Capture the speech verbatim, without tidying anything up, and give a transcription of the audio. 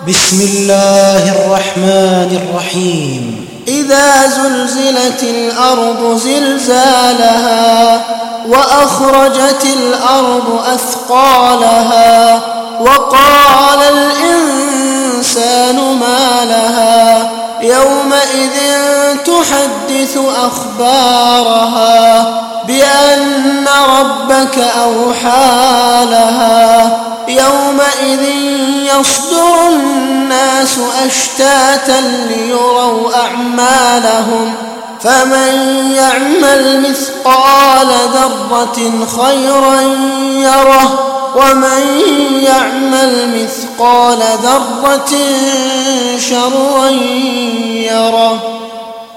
بسم الله الرحمن الرحيم. إذا زلزلت الأرض زلزالها وأخرجت الأرض أثقالها وقال الإنسان ما لها يومئذ تحدث أخبارها بأن ربك أوحى لها يومئذ يصدر الناس أشتاتا ليروا أعمالهم فمن يعمل مثقال ذرة خيرا يره ومن يعمل مثقال ذرة شرا يره.